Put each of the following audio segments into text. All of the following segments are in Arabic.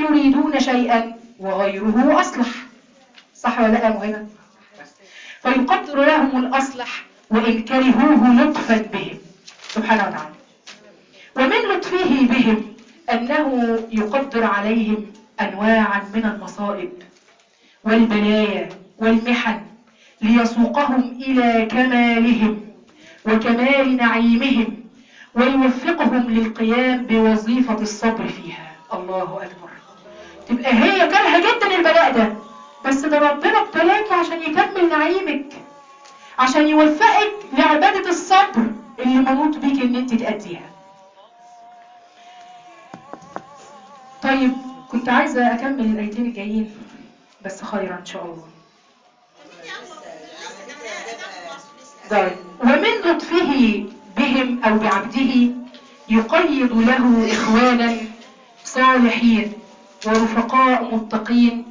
يريدون شيئا وغيره أصلح. صح ولا لا مهمة؟ فيقدر لهم الأصلح وإن كرهوه لطفا بهم سبحانه وتعالى. ومن لطفه بهم أنه يقدر عليهم أنواعا من المصائب والبلايا والمحن ليسوقهم إلى كمالهم وكمال نعيمهم ويوفقهم للقيام بوظيفة الصبر فيها. الله أكبر. تبقى هي كارهة جدا البلاء ده، بس ده ربنا ابتلاك عشان يكمل نعيمك، عشان يوفقك لعبادة الصبر اللي منوط بيك ان انت تأديها. طيب كنت عايزة اكمل الايتين الجايين بس خيرا ان شاء الله. طيب ومن لطفه بهم او بعبده يقيض له اخوانا صالحين ورفقاء متقين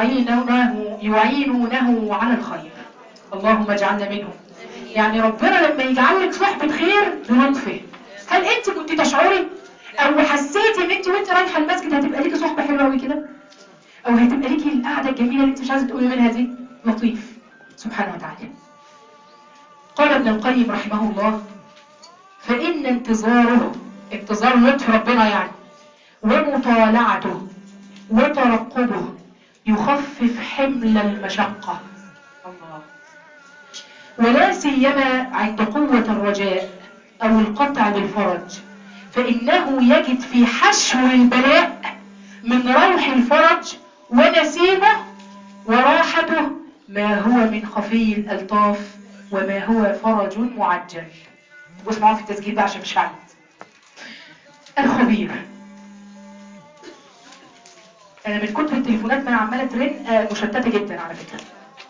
يعينونه على الخير. اللهم اجعلنا منهم. يعني ربنا لما يجعلك صحبة خير بلطفه، هل انت كنت تشعري او حسيتي ان انت وانت رايحه المسجد هتبقى ليكي صحبة حلوه قوي كده، او هتبقى ليكي القعده الجميله اللي انت مش عايزه تقومي منها دي؟ لطيف سبحانه وتعالى. قال ابن القيم رحمه الله: فإن انتظاره، انتظار لطف ربنا يعني، ومطالعته وترقبه يخفف حمل المشقة. الله. ولا سيما عند قوة الرجاء أو القطع بالفرج، فإنه يجد في حشو البلاء من روح الفرج ونسيمه وراحته ما هو من خفي الألطاف وما هو فرج معجل. واسمعوا في التسجيل ده عشان مش فاهم. الخبير. أنا من كتر التليفونات ما عمالة ترن مشتتة جدا على فكرة.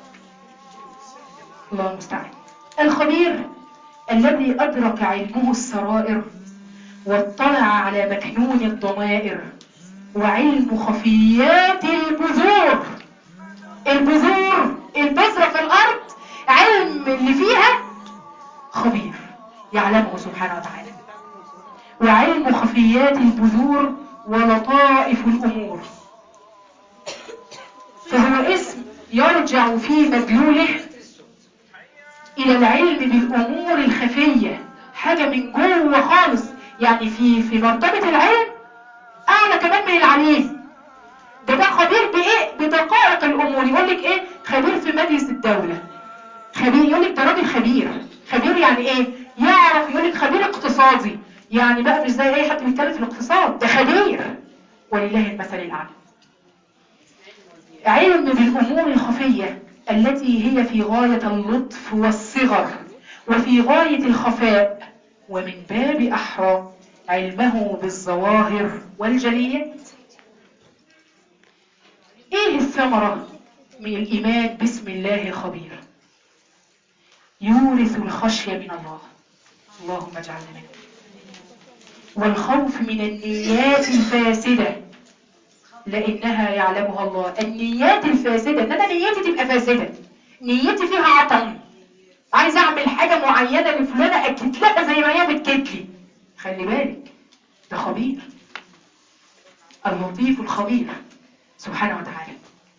الله المستعان. الخبير الذي أدرك علمه السرائر واطلع على مكنون الضمائر وعلم خفيات البذور. البذور، البذرة في الأرض، علم اللي فيها خبير يعلمه سبحانه وتعالى. وعلم خفيات البذور ولطائف الأمور، فهو اسم يرجع في مدلوله إلى العلم بالأمور الخفية، حاجة من جوه خالص، يعني في مرتبة العلم أعلى كمان من العليم. ده خبير بإيه؟ بدقائق الأمور. يقول لك إيه؟ خبير في مجلس الدولة، خبير. يقول لك ده راجل خبير. خبير يعني إيه؟ يعرف. يقول لك خبير اقتصادي، يعني بقى مش زي أي حد بيتكلم في الاقتصاد، ده خبير. ولله المثل الأعلى. علم بالأمور الخفية التي هي في غاية اللطف والصغر وفي غاية الخفاء، ومن باب أحرى علمه بالظواهر والجليات. ايه الثمرة من الإيمان باسم الله خبير؟ يورث الخشية من الله. اللهم اجعلنا منه. والخوف من النيات الفاسدة لأنها يعلمها الله. النيات الفاسدة، ان انا نيتي تبقى فاسدة، نيتي فيها عطم، عايز اعمل حاجة معينة لفلانة اكد لها زي ما هي بتكتلي. خلي بالك، ده خبير، اللطيف الخبير سبحانه وتعالى.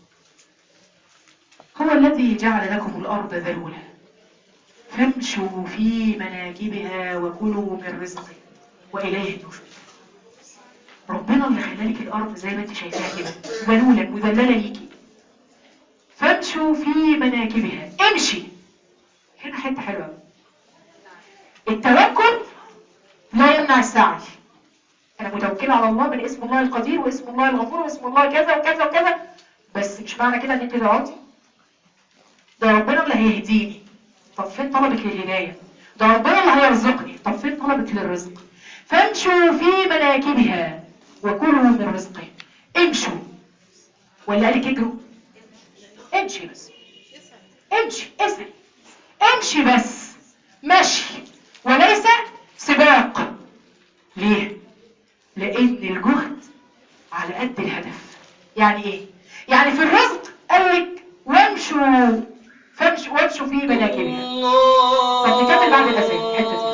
هو الذي جعل لكم الأرض ذلولا فامشوا في مناكبها وكلوا من رزقه وإليه النشور. ربنا اللي خلالك الأرض زي ما انت شايفاها كده ذلولا مذللة ليكي. فامشوا في مناكبها، امشي. هنا حتة حلوة. التوكل لا يمنع السعي. أنا متوكلة على الله من اسم الله القدير واسم الله الغفور واسم الله كذا وكذا وكذا، بس مش معنى كده ان انت تقعدي. ده ربنا اللي هيهديني، طب فين طلبك للهداية؟ ده ربنا اللي هيرزقني، طب فين طلبك للرزق؟ فامشوا في مناكبها وكلوا من رزقه. امشوا، ولا قالك اجروا؟ امشي بس، امشي، اسعي، امشي بس، مشي وليس سباق. ليه؟ لان الجهد على قد الهدف. يعني ايه؟ يعني في الرزق قالك وامشوا، فامشوا وامشوا في مناكبها. طب نكمل بعد الأذان الحتة دي.